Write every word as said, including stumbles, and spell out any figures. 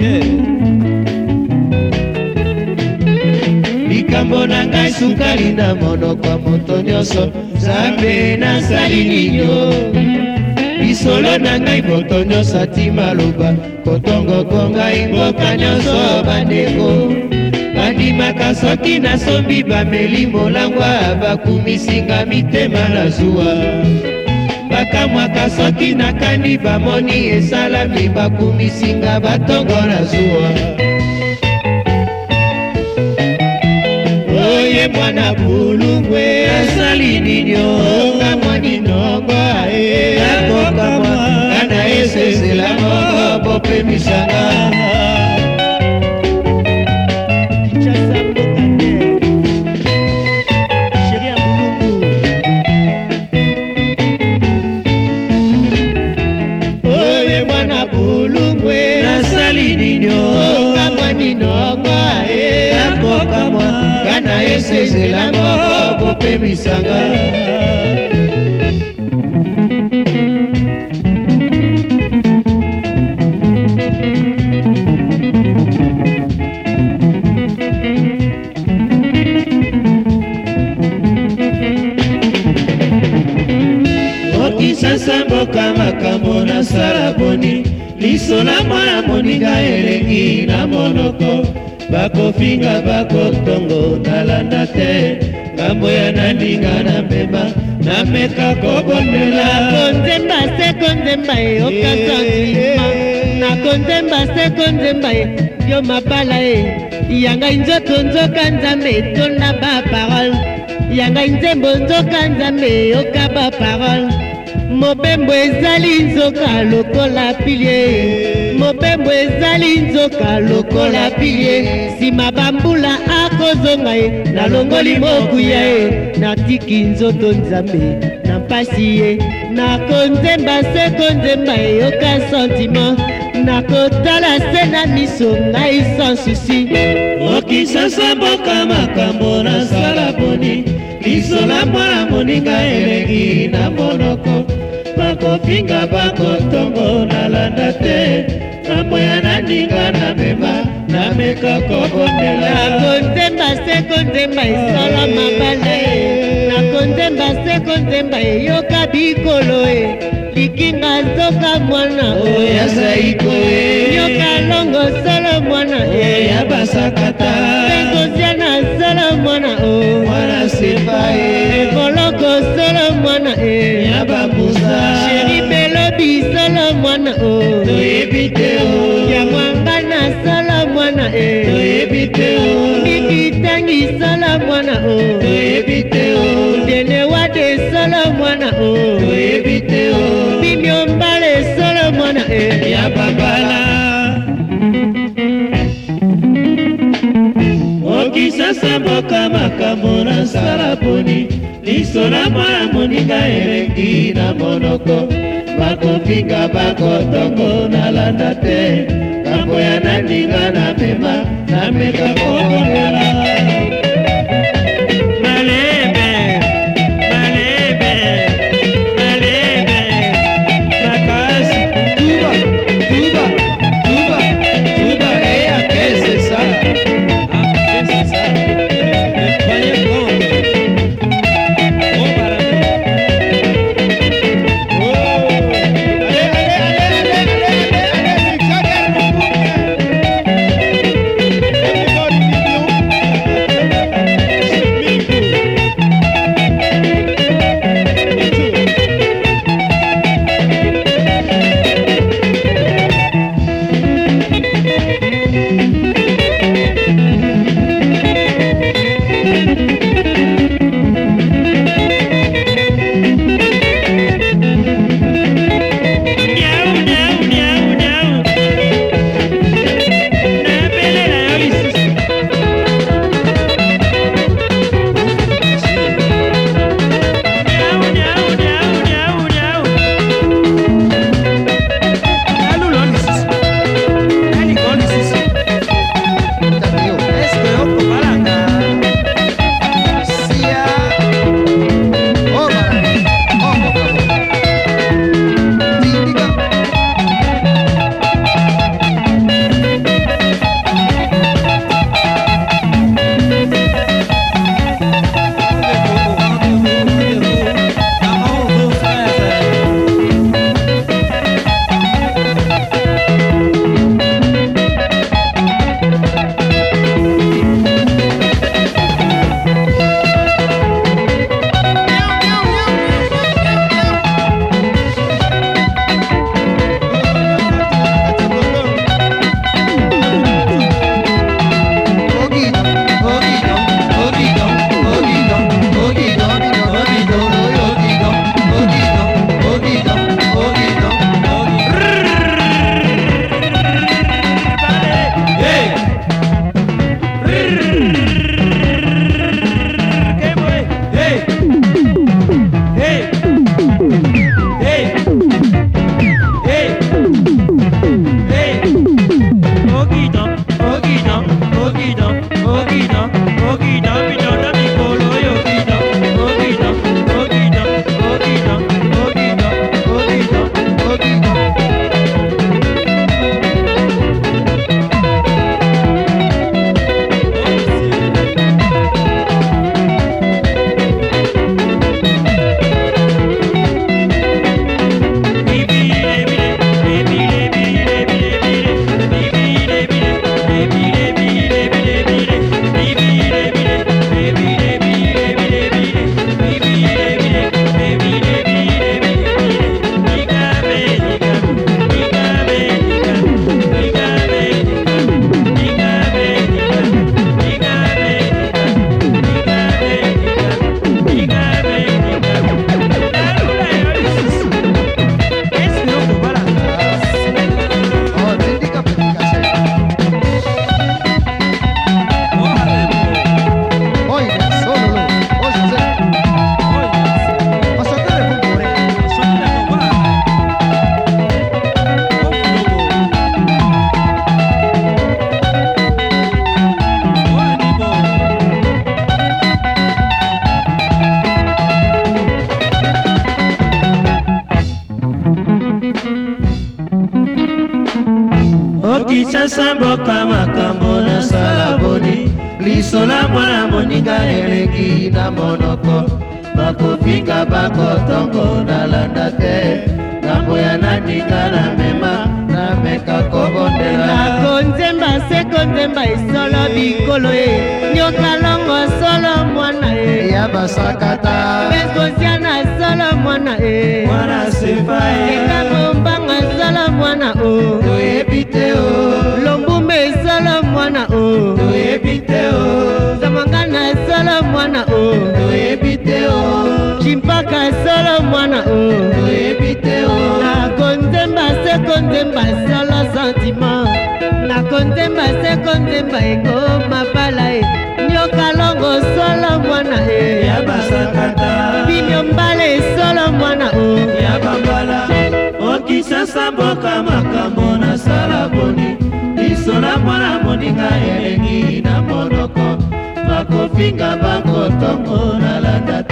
likambo na ngai sukali na monoko ya moto nyonso Nzambe nasali ninyo lisolo na ngai moto nyonso ati maloba kotongoko ngai mboka nyonso bandeko bandimaka soki nasombi bameli molangwa bakumisinga mitema na zuwa bakamwaka soki nakandi bamoni esalami bakumisinga batongo na zuwa oye mwana bulungwe nasali ninyo kamwa ninongo ae nakokamwa kana esesela moko bopemisanga oye mwana bulungwe nasali ninyo kamwa ninongo ae nakokamwa kana esesela moko bopemisanga okisasa mboka makambo nasala boni lisola mwana moninga elengi na monoko bakofinga bakotongo nalanda te ngambo ya nandinga na mbema nameka kobondela konzemba se konzemba e okasantima na konzemba se konzemba e yo mabala e yanga nzoto nzoka nzambe etonda ba parole yanga nzembo nzoka nzambe yoka ba parole mobembo ezali nzoka lokola pilie mobembo ezali nzoka lokola pilie sima bambula akozonga ye nalongoli mokuya ye natiki nzoto nzambe na mpasi ye nakonzemba se konzemba eyoka sentiment nakotala se na miso ngai sans susi okisasa mboka makambo nasala boni lisola mwana moninga elengi na monoko bakofinga bakotongo nalanda te ngambo ya nandinga na mema nameka kobondela nakonzemba se konzemba esala mabala e nakonzemba se konzemba eyoka bikolo e likinga zoka mwana oya zaiko e nyoka longo solo mwana e ya basakata pengosiana solo mwana o mwana sepa e evoloko solo mwana e ya bambuza sheri belobi solo mwana o toyebi te o ya mwangana solo mwana e toyebi te o bibitangi solo mwana o toyebi te o denewade solo mwana o toyebi te o bimiombale solo mwana e ya babala okisasa mboka makambo nasala boni lisola mwana moninga elengi na monoko bakofinga bakotongo nalanda te ngambo ya nandinga na mema nameka kobondela okisasa mboka makambo nasala boni lisola mwana moninga elengi na monoko bakofinga bakotongo nalanda te ngambo ya naninga na mema nameka kobondela nakonzemba sekonzemba esolo bikolo e nyokalongo solo mwana e ya basakata besbosiana solo mwana e mwana sefa e ekamombanga solo mwana o toyebi te o lombume solo mwana o toyebi te o zamangana solo mwana o toyebi te o chimpaka solo mwana o toyebi te o nakonzemba sekonzemba solo sentiment nakonzemba sekonzemba ekoma bala e nyokalongo solo mwana e ya basakata bimio mbale solo mwana o ya bambala okisasa mboka makambo nasala boni lisola mwana moninga elengi na monoko bakofinga bakotongo nalanda